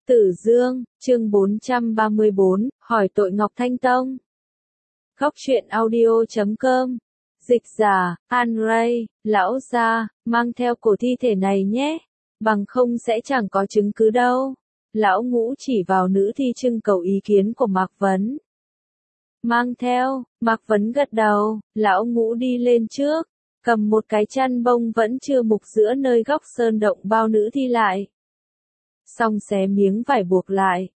Tử Dương, chương 434, hỏi tội Ngọc Thanh Tông. Góc truyện audio.com. Dịch giả, An Ray, lão gia, mang theo cổ thi thể này nhé, bằng không sẽ chẳng có chứng cứ đâu. Lão Ngũ chỉ vào nữ thi trưng cầu ý kiến của Mạc Vấn. Mang theo, Mạc Vấn gật đầu, lão Ngũ đi lên trước, cầm một cái chăn bông vẫn chưa mục giữa nơi góc sơn động bao nữ thi lại. Xong xé miếng vải buộc lại.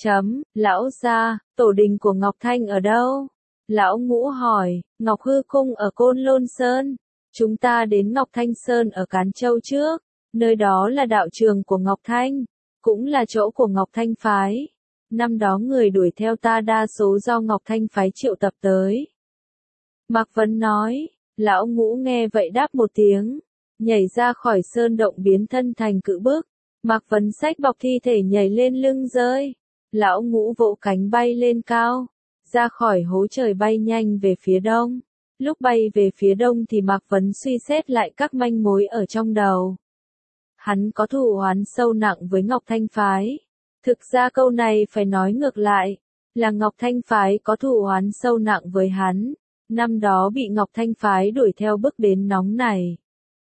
Lão gia, tổ đình của Ngọc Thanh ở đâu? Lão Ngũ hỏi. Ngọc Hư Cung ở Côn Lôn Sơn. Chúng ta đến Ngọc Thanh Sơn ở Cán Châu trước. Nơi đó là đạo trường của Ngọc Thanh, cũng là chỗ của Ngọc Thanh Phái. Năm đó người đuổi theo ta đa số do Ngọc Thanh Phái triệu tập tới. Mạc Vấn nói. Lão Ngũ nghe vậy đáp một tiếng, nhảy ra khỏi sơn động biến thân thành cự bức. Mạc Vấn xách bọc thi thể nhảy lên lưng rơi. Lão Ngũ vỗ cánh bay lên cao, ra khỏi hố trời bay nhanh về phía đông. Lúc bay về phía đông thì Mạc Vấn suy xét lại các manh mối ở trong đầu. Hắn có thù oán sâu nặng với Ngọc Thanh Phái. Thực ra câu này phải nói ngược lại, là Ngọc Thanh Phái có thù oán sâu nặng với hắn. Năm đó bị Ngọc Thanh Phái đuổi theo bước đến nóng này.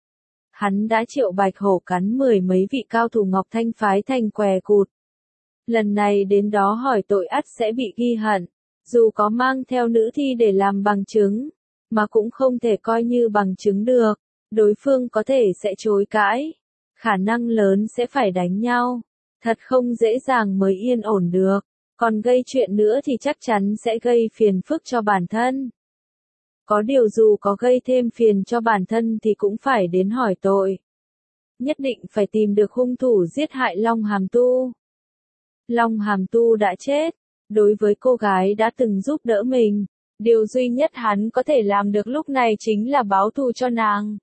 Hắn đã triệu Bạch Hổ cắn 10 mấy vị cao thủ Ngọc Thanh Phái thành què cụt. Lần này đến đó hỏi tội ắt sẽ bị ghi hận, dù có mang theo nữ thi để làm bằng chứng, mà cũng không thể coi như bằng chứng được, đối phương có thể sẽ chối cãi, khả năng lớn sẽ phải đánh nhau, thật không dễ dàng mới yên ổn được, còn gây chuyện nữa thì chắc chắn sẽ gây phiền phức cho bản thân. Có điều dù có gây thêm phiền cho bản thân thì cũng phải đến hỏi tội. Nhất định phải tìm được hung thủ giết hại Long Hàm Tu. Long Hàm Tu đã chết, đối với cô gái đã từng giúp đỡ mình, điều duy nhất hắn có thể làm được lúc này chính là báo thù cho nàng.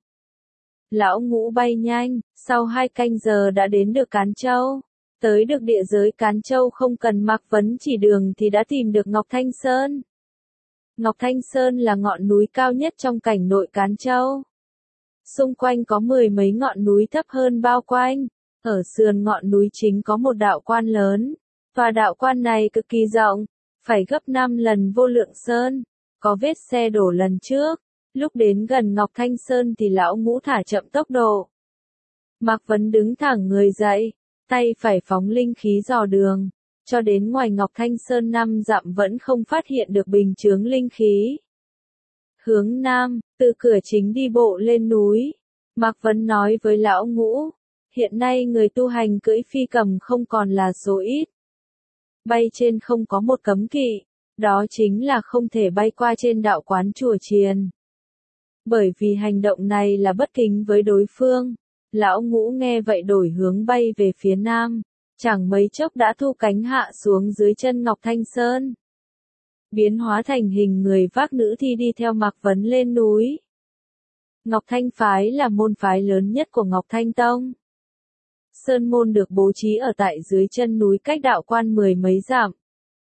Lão Ngũ bay nhanh, sau 2 canh giờ đã đến được Cán Châu. Tới được địa giới Cán Châu không cần Mạc Vấn chỉ đường thì đã tìm được Ngọc Thanh Sơn. Ngọc Thanh Sơn là ngọn núi cao nhất trong cảnh nội Cán Châu. Xung quanh có 10 mấy ngọn núi thấp hơn bao quanh. Ở sườn ngọn núi chính có một đạo quan lớn. Và đạo quan này cực kỳ rộng, phải gấp 5 lần Vô Lượng Sơn. Có vết xe đổ lần trước. Lúc đến gần Ngọc Thanh Sơn thì lão Ngũ thả chậm tốc độ. Mạc Vấn đứng thẳng người dậy, tay phải phóng linh khí dò đường. Cho đến ngoài Ngọc Thanh Sơn 5 dặm vẫn không phát hiện được bình chướng linh khí. Hướng Nam, từ cửa chính đi bộ lên núi. Mạc Vấn nói với lão Ngũ, hiện nay người tu hành cưỡi phi cầm không còn là số ít. Bay trên không có một cấm kỵ, đó chính là không thể bay qua trên đạo quán chùa chiền. Bởi vì hành động này là bất kính với đối phương, lão Ngũ nghe vậy đổi hướng bay về phía Nam. Chẳng mấy chốc đã thu cánh hạ xuống dưới chân Ngọc Thanh Sơn. Biến hóa thành hình người vác nữ thi đi theo Mạc Vấn lên núi. Ngọc Thanh Phái là môn phái lớn nhất của Ngọc Thanh Tông. Sơn môn được bố trí ở tại dưới chân núi cách đạo quan 10 mấy dặm.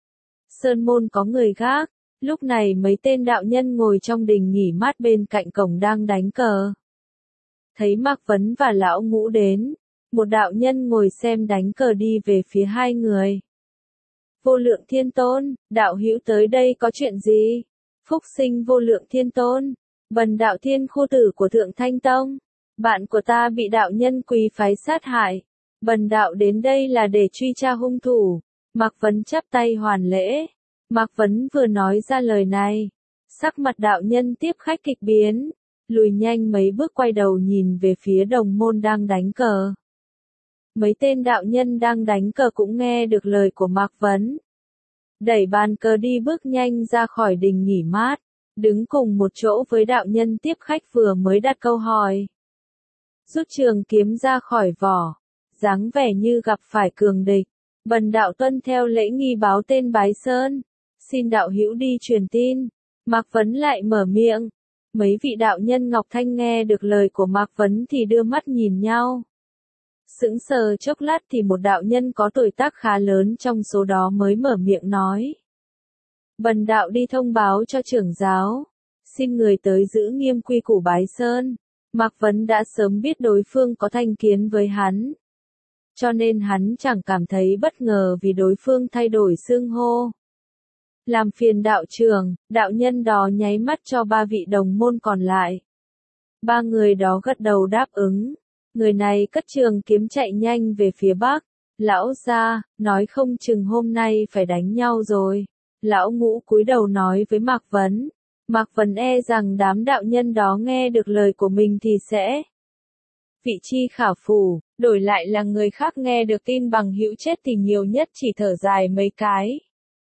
Sơn môn có người gác, lúc này mấy tên đạo nhân ngồi trong đình nghỉ mát bên cạnh cổng đang đánh cờ. Thấy Mạc Vấn và lão Ngũ đến, một đạo nhân ngồi xem đánh cờ đi về phía hai người. Vô Lượng Thiên Tôn, đạo hữu tới đây có chuyện gì? Phúc sinh Vô Lượng Thiên Tôn, bần đạo Thiên Khu Tử của Thượng Thanh Tông. Bạn của ta bị đạo nhân quý phái sát hại. Bần đạo đến đây là để truy tra hung thủ. Mạc Vấn chắp tay hoàn lễ. Mạc Vấn vừa nói ra lời này, sắc mặt đạo nhân tiếp khách kịch biến, lùi nhanh mấy bước quay đầu nhìn về phía đồng môn đang đánh cờ. Mấy tên đạo nhân đang đánh cờ cũng nghe được lời của Mạc Vấn. Đẩy bàn cờ đi bước nhanh ra khỏi đình nghỉ mát, đứng cùng một chỗ với đạo nhân tiếp khách vừa mới đặt câu hỏi. Rút trường kiếm ra khỏi vỏ, dáng vẻ như gặp phải cường địch. Bần đạo tuân theo lễ nghi báo tên bái sơn, xin đạo hữu đi truyền tin. Mạc Vấn lại mở miệng. Mấy vị đạo nhân Ngọc Thanh nghe được lời của Mạc Vấn thì đưa mắt nhìn nhau. Sững sờ chốc lát thì một đạo nhân có tuổi tác khá lớn trong số đó mới mở miệng nói. Bần đạo đi thông báo cho trưởng giáo, xin người tới giữ nghiêm quy củ bái sơn. Mạc Vấn đã sớm biết đối phương có thành kiến với hắn. cho nên hắn chẳng cảm thấy bất ngờ vì đối phương thay đổi xưng hô. Làm phiền đạo trưởng, đạo nhân đó nháy mắt cho ba vị đồng môn còn lại. Ba người đó gật đầu đáp ứng. Người này cất trường kiếm chạy nhanh về phía bắc. Lão gia, nói không chừng hôm nay phải đánh nhau rồi. Lão Ngũ cúi đầu nói với Mạc Vấn. Mạc Vấn e rằng đám đạo nhân đó nghe được lời của mình thì sẽ vị chi khả phủ, đổi lại là người khác nghe được tin bằng hữu chết thì nhiều nhất chỉ thở dài mấy cái.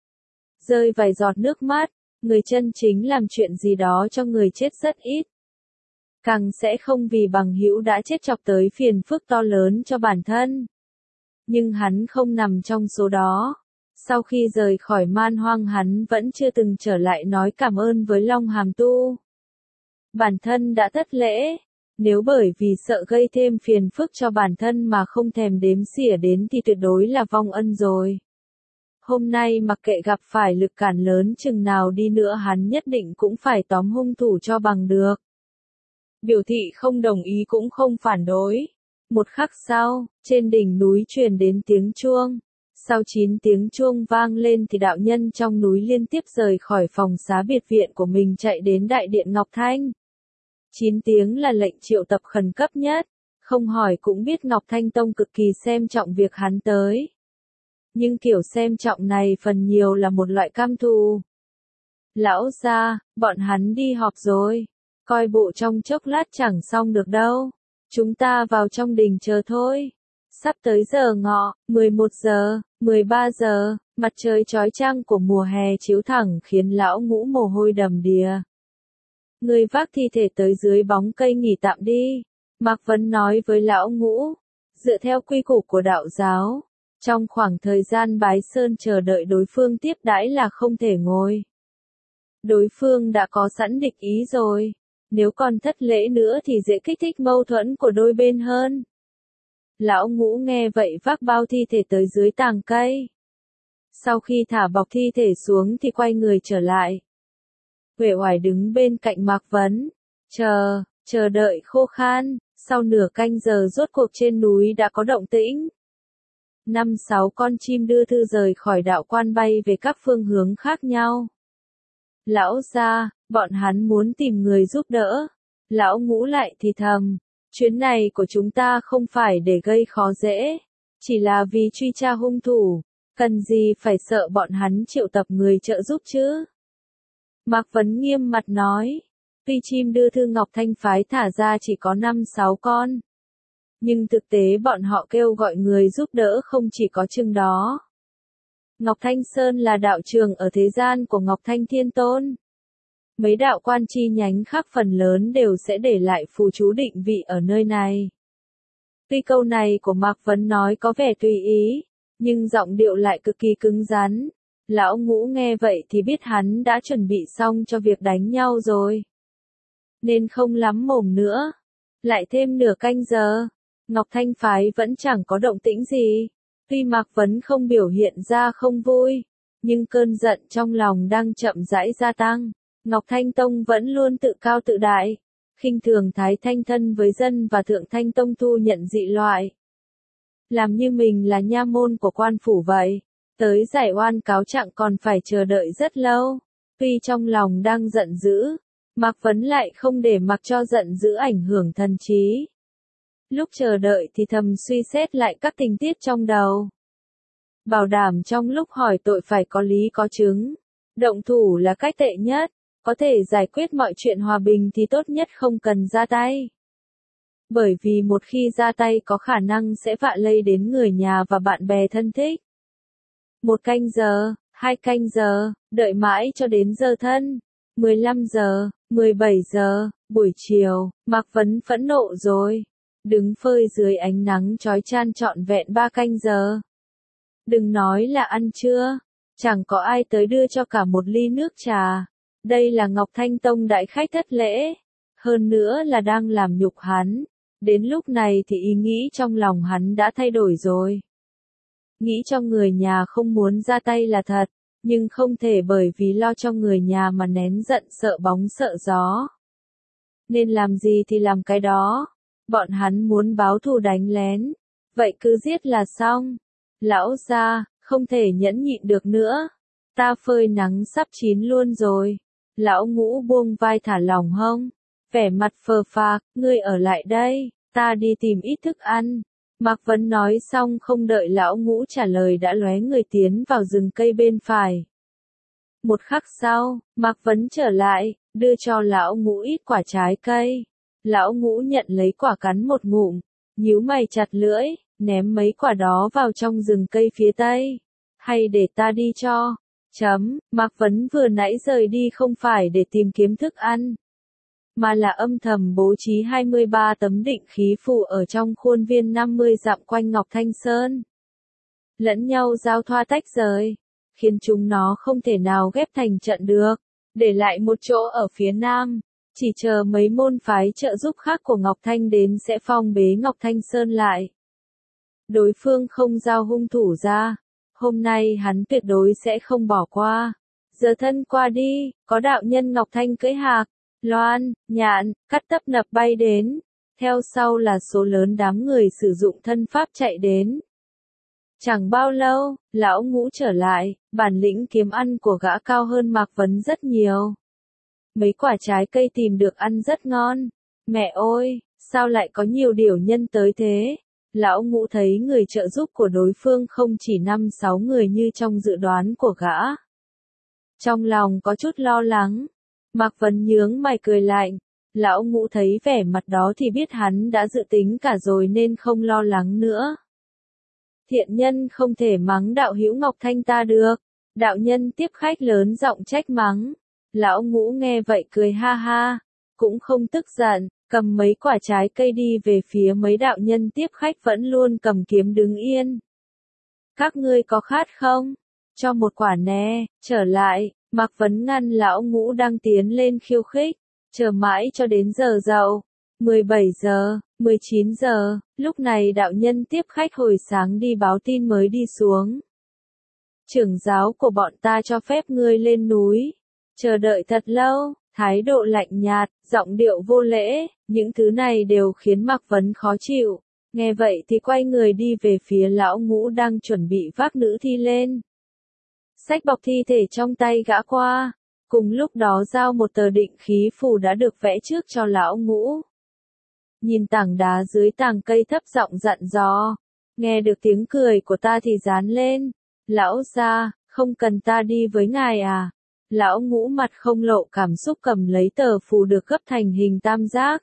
Rơi vài giọt nước mắt, người chân chính làm chuyện gì đó cho người chết rất ít. Càng sẽ không vì bằng hữu đã chết chọc tới phiền phức to lớn cho bản thân. Nhưng hắn không nằm trong số đó. Sau khi rời khỏi Man Hoang hắn vẫn chưa từng trở lại nói cảm ơn với Long Hàm Tu. Bản thân đã thất lễ. Nếu bởi vì sợ gây thêm phiền phức cho bản thân mà không thèm đếm xỉa đến thì tuyệt đối là vong ân rồi. Hôm nay mặc kệ gặp phải lực cản lớn chừng nào đi nữa hắn nhất định cũng phải tóm hung thủ cho bằng được. Biểu thị không đồng ý cũng không phản đối. Một khắc sau, trên đỉnh núi truyền đến tiếng chuông. Sau 9 tiếng chuông vang lên thì đạo nhân trong núi liên tiếp rời khỏi phòng xá biệt viện của mình chạy đến đại điện Ngọc Thanh. 9 tiếng là lệnh triệu tập khẩn cấp nhất, không hỏi cũng biết Ngọc Thanh Tông cực kỳ xem trọng việc hắn tới. Nhưng kiểu xem trọng này phần nhiều là một loại cam thù. Lão gia, bọn hắn đi họp rồi, coi bộ trong chốc lát chẳng xong được đâu, chúng ta vào trong đình chờ thôi. Sắp tới giờ ngọ, 11 giờ, 13 giờ, mặt trời chói chang của mùa hè chiếu thẳng khiến lão Ngũ mồ hôi đầm đìa. Người vác thi thể tới dưới bóng cây nghỉ tạm đi. Mạc Vấn nói với lão Ngũ, dựa theo quy củ của đạo giáo, trong khoảng thời gian bái sơn chờ đợi đối phương tiếp đãi là không thể ngồi. Đối phương đã có sẵn địch ý rồi, nếu còn thất lễ nữa thì dễ kích thích mâu thuẫn của đôi bên hơn. Lão Ngũ nghe vậy vác bao thi thể tới dưới tàng cây. Sau khi thả bọc thi thể xuống thì quay người trở lại. Uể oải đứng bên cạnh Mạc Vấn, chờ đợi khô khan, sau nửa canh giờ rốt cuộc trên núi đã có động tĩnh. 5-6 con chim đưa thư rời khỏi đạo quan bay về các phương hướng khác nhau. Lão gia, bọn hắn muốn tìm người giúp đỡ. Lão Ngũ lại thì thầm, chuyến này của chúng ta không phải để gây khó dễ, chỉ là vì truy tra hung thủ, cần gì phải sợ bọn hắn triệu tập người trợ giúp chứ. Mạc Vấn nghiêm mặt nói, tuy chim đưa thư Ngọc Thanh phái thả ra chỉ có 5-6 con. Nhưng thực tế bọn họ kêu gọi người giúp đỡ không chỉ có chừng đó. Ngọc Thanh Sơn là đạo trường ở thế gian của Ngọc Thanh Thiên Tôn. Mấy đạo quan chi nhánh khác phần lớn đều sẽ để lại phù chú định vị ở nơi này. Tuy câu này của Mạc Vấn nói có vẻ tùy ý, nhưng giọng điệu lại cực kỳ cứng rắn. Lão Ngũ nghe vậy thì biết hắn đã chuẩn bị xong cho việc đánh nhau rồi. Nên không lắm mồm nữa. Lại thêm nửa canh giờ, Ngọc Thanh phái vẫn chẳng có động tĩnh gì. Tuy Mạc Vấn không biểu hiện ra không vui, nhưng cơn giận trong lòng đang chậm rãi gia tăng. Ngọc Thanh Tông vẫn luôn tự cao tự đại, khinh thường Thái Thanh thân với dân và Thượng Thanh Tông thu nhận dị loại. Làm như mình là nha môn của quan phủ vậy, tới giải oan cáo trạng còn phải chờ đợi rất lâu. Tuy trong lòng đang giận dữ, Mạc Vấn lại không để mặc cho giận dữ ảnh hưởng thần trí. Lúc chờ đợi thì thầm suy xét lại các tình tiết trong đầu. Bảo đảm trong lúc hỏi tội phải có lý có chứng. Động thủ là cách tệ nhất, có thể giải quyết mọi chuyện hòa bình thì tốt nhất không cần ra tay. Bởi vì một khi ra tay có khả năng sẽ vạ lây đến người nhà và bạn bè thân thích. 1 canh giờ, 2 canh giờ, đợi mãi cho đến giờ thân. 15 giờ, 17 giờ, buổi chiều, Mạc Vấn phẫn nộ rồi. Đứng phơi dưới ánh nắng chói chang trọn vẹn 3 canh giờ. Đừng nói là ăn trưa, chẳng có ai tới đưa cho cả một ly nước trà. Đây là Ngọc Thanh Tông đại khách thất lễ. Hơn nữa là đang làm nhục hắn. Đến lúc này thì ý nghĩ trong lòng hắn đã thay đổi rồi. Nghĩ cho người nhà không muốn ra tay là thật, nhưng không thể bởi vì lo cho người nhà mà nén giận sợ bóng sợ gió. Nên làm gì thì làm cái đó. Bọn hắn muốn báo thù đánh lén. vậy cứ giết là xong. Lão gia, không thể nhẫn nhịn được nữa. Ta phơi nắng sắp chín luôn rồi. Lão Ngũ buông vai thả lỏng hông. Vẻ mặt phờ phạc, ngươi ở lại đây, ta đi tìm ít thức ăn. Mạc Vấn nói xong không đợi Lão Ngũ trả lời đã lóe người tiến vào rừng cây bên phải. Một khắc sau, Mạc Vấn trở lại, đưa cho Lão Ngũ ít quả trái cây. Lão Ngũ nhận lấy quả cắn một ngụm, nhíu mày chặt lưỡi, ném mấy quả đó vào trong rừng cây phía tây. Hay để ta đi cho. Mạc Vấn vừa nãy rời đi không phải để tìm kiếm thức ăn, mà là âm thầm bố trí 23 tấm định khí phù ở trong khuôn viên 50 dặm quanh Ngọc Thanh Sơn. Lẫn nhau giao thoa tách rời, khiến chúng nó không thể nào ghép thành trận được, để lại một chỗ ở phía nam, chỉ chờ mấy môn phái trợ giúp khác của Ngọc Thanh đến sẽ phong bế Ngọc Thanh Sơn lại. Đối phương không giao hung thủ ra, hôm nay hắn tuyệt đối sẽ không bỏ qua. Giờ thân qua đi, có đạo nhân Ngọc Thanh cưỡi hạc, loan, nhạn, cắt tấp nập bay đến. Theo sau là số lớn đám người sử dụng thân pháp chạy đến. Chẳng bao lâu, Lão Ngũ trở lại, bản lĩnh kiếm ăn của gã cao hơn Mạc Vấn rất nhiều. Mấy quả trái cây tìm được ăn rất ngon. Mẹ ơi, sao lại có nhiều điểu nhân tới thế? Lão Ngũ thấy người trợ giúp của đối phương không chỉ 5-6 người như trong dự đoán của gã. Trong lòng có chút lo lắng. Mạc Vấn nhướng mày cười lạnh. Lão Ngũ thấy vẻ mặt đó thì biết hắn đã dự tính cả rồi nên không lo lắng nữa. Thiện nhân không thể mắng đạo hữu Ngọc Thanh ta được. Đạo nhân tiếp khách lớn giọng trách mắng. Lão Ngũ nghe vậy cười ha ha, cũng không tức giận, cầm mấy quả trái cây đi về phía mấy đạo nhân tiếp khách vẫn luôn cầm kiếm đứng yên. Các ngươi có khát không? Cho một quả nè, trở lại. Mạc Vấn ngăn Lão Ngũ đang tiến lên khiêu khích, chờ mãi cho đến giờ dậu. 17 giờ, 19 giờ, lúc này đạo nhân tiếp khách hồi sáng đi báo tin mới đi xuống. Trưởng giáo của bọn ta cho phép ngươi lên núi. Chờ đợi thật lâu, thái độ lạnh nhạt, giọng điệu vô lễ, những thứ này đều khiến Mạc Vấn khó chịu. Nghe vậy thì quay người đi về phía Lão Ngũ đang chuẩn bị vác nữ thi lên. Xách bọc thi thể trong tay gã qua, cùng lúc đó giao một tờ định khí phù đã được vẽ trước cho Lão Ngũ. Nhìn tảng đá dưới tàng cây thấp giọng dặn dò, nghe được tiếng cười của ta thì dán lên. Lão gia, không cần ta đi với ngài à? Lão Ngũ mặt không lộ cảm xúc cầm lấy tờ phù được gấp thành hình tam giác.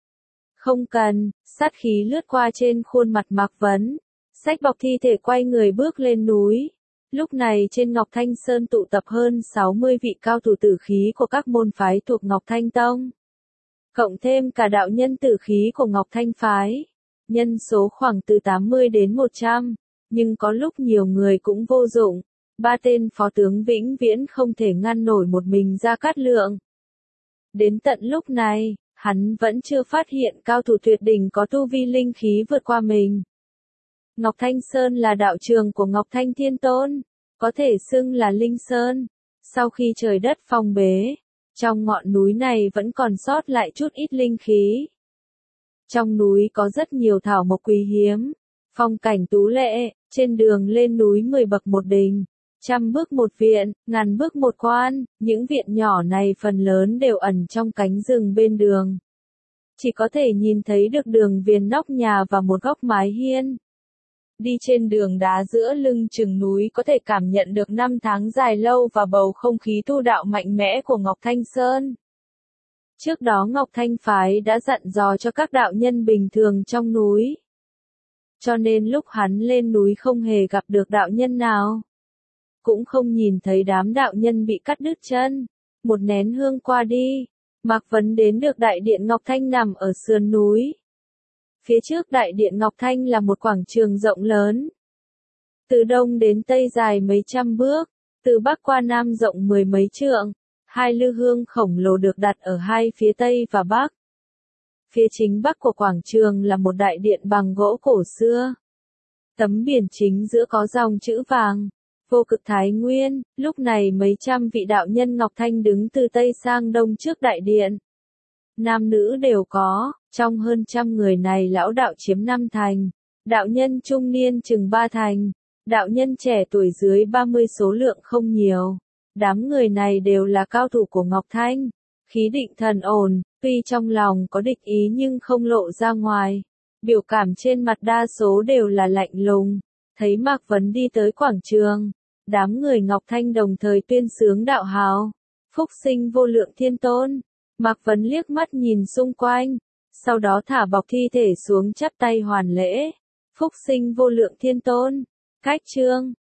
Không cần, sát khí lướt qua trên khuôn mặt Mạc Vấn. Xách bọc thi thể quay người bước lên núi. Lúc này trên Ngọc Thanh Sơn tụ tập hơn 60 vị cao thủ tử khí của các môn phái thuộc Ngọc Thanh Tông. Cộng thêm cả đạo nhân tử khí của Ngọc Thanh Phái. Nhân số khoảng từ 80 đến 100, nhưng có lúc nhiều người cũng vô dụng. 3 tên phó tướng vĩnh viễn không thể ngăn nổi một mình Gia Cát Lượng. Đến tận lúc này, hắn vẫn chưa phát hiện cao thủ tuyệt đỉnh có tu vi linh khí vượt qua mình. Ngọc Thanh Sơn là đạo trường của Ngọc Thanh Thiên Tôn, có thể xưng là Linh Sơn. Sau khi trời đất phong bế, trong ngọn núi này vẫn còn sót lại chút ít linh khí. Trong núi có rất nhiều thảo mộc quý hiếm, phong cảnh tú lệ, trên đường lên núi 10 bậc một đình, 100 bước một viện, ngàn bước một quan, những viện nhỏ này phần lớn đều ẩn trong cánh rừng bên đường. Chỉ có thể nhìn thấy được đường viền nóc nhà và một góc mái hiên. Đi trên đường đá giữa lưng chừng núi có thể cảm nhận được 5 tháng dài lâu và bầu không khí tu đạo mạnh mẽ của Ngọc Thanh Sơn. Trước đó Ngọc Thanh Phái đã dặn dò cho các đạo nhân bình thường trong núi. Cho nên lúc hắn lên núi không hề gặp được đạo nhân nào. Cũng không nhìn thấy đám đạo nhân bị cắt đứt chân. Một nén hương qua đi, Mạc Vấn đến được đại điện Ngọc Thanh nằm ở sườn núi. Phía trước đại điện Ngọc Thanh là một quảng trường rộng lớn. Từ đông đến tây dài mấy trăm bước, từ bắc qua nam rộng 10 mấy trượng. 2 lư hương khổng lồ được đặt ở hai phía tây và bắc. Phía chính bắc của quảng trường là một đại điện bằng gỗ cổ xưa. Tấm biển chính giữa có dòng chữ vàng, vô cực thái nguyên. Lúc này mấy trăm vị đạo nhân Ngọc Thanh đứng từ tây sang đông trước đại điện. Nam nữ đều có, trong hơn 100 người này lão đạo chiếm 5 thành, đạo nhân trung niên chừng 3 thành, đạo nhân trẻ tuổi dưới 30 số lượng không nhiều. Đám người này đều là cao thủ của Ngọc Thanh, khí định thần ổn, tuy trong lòng có địch ý nhưng không lộ ra ngoài. Biểu cảm trên mặt đa số đều là lạnh lùng. Thấy Mạc Vấn đi tới quảng trường, đám người Ngọc Thanh đồng thời tuyên xướng đạo hào, phúc sinh vô lượng thiên tôn. Mạc Vấn liếc mắt nhìn xung quanh, sau đó thả bọc thi thể xuống chắp tay hoàn lễ. Phúc sinh vô lượng thiên tôn, cách chương.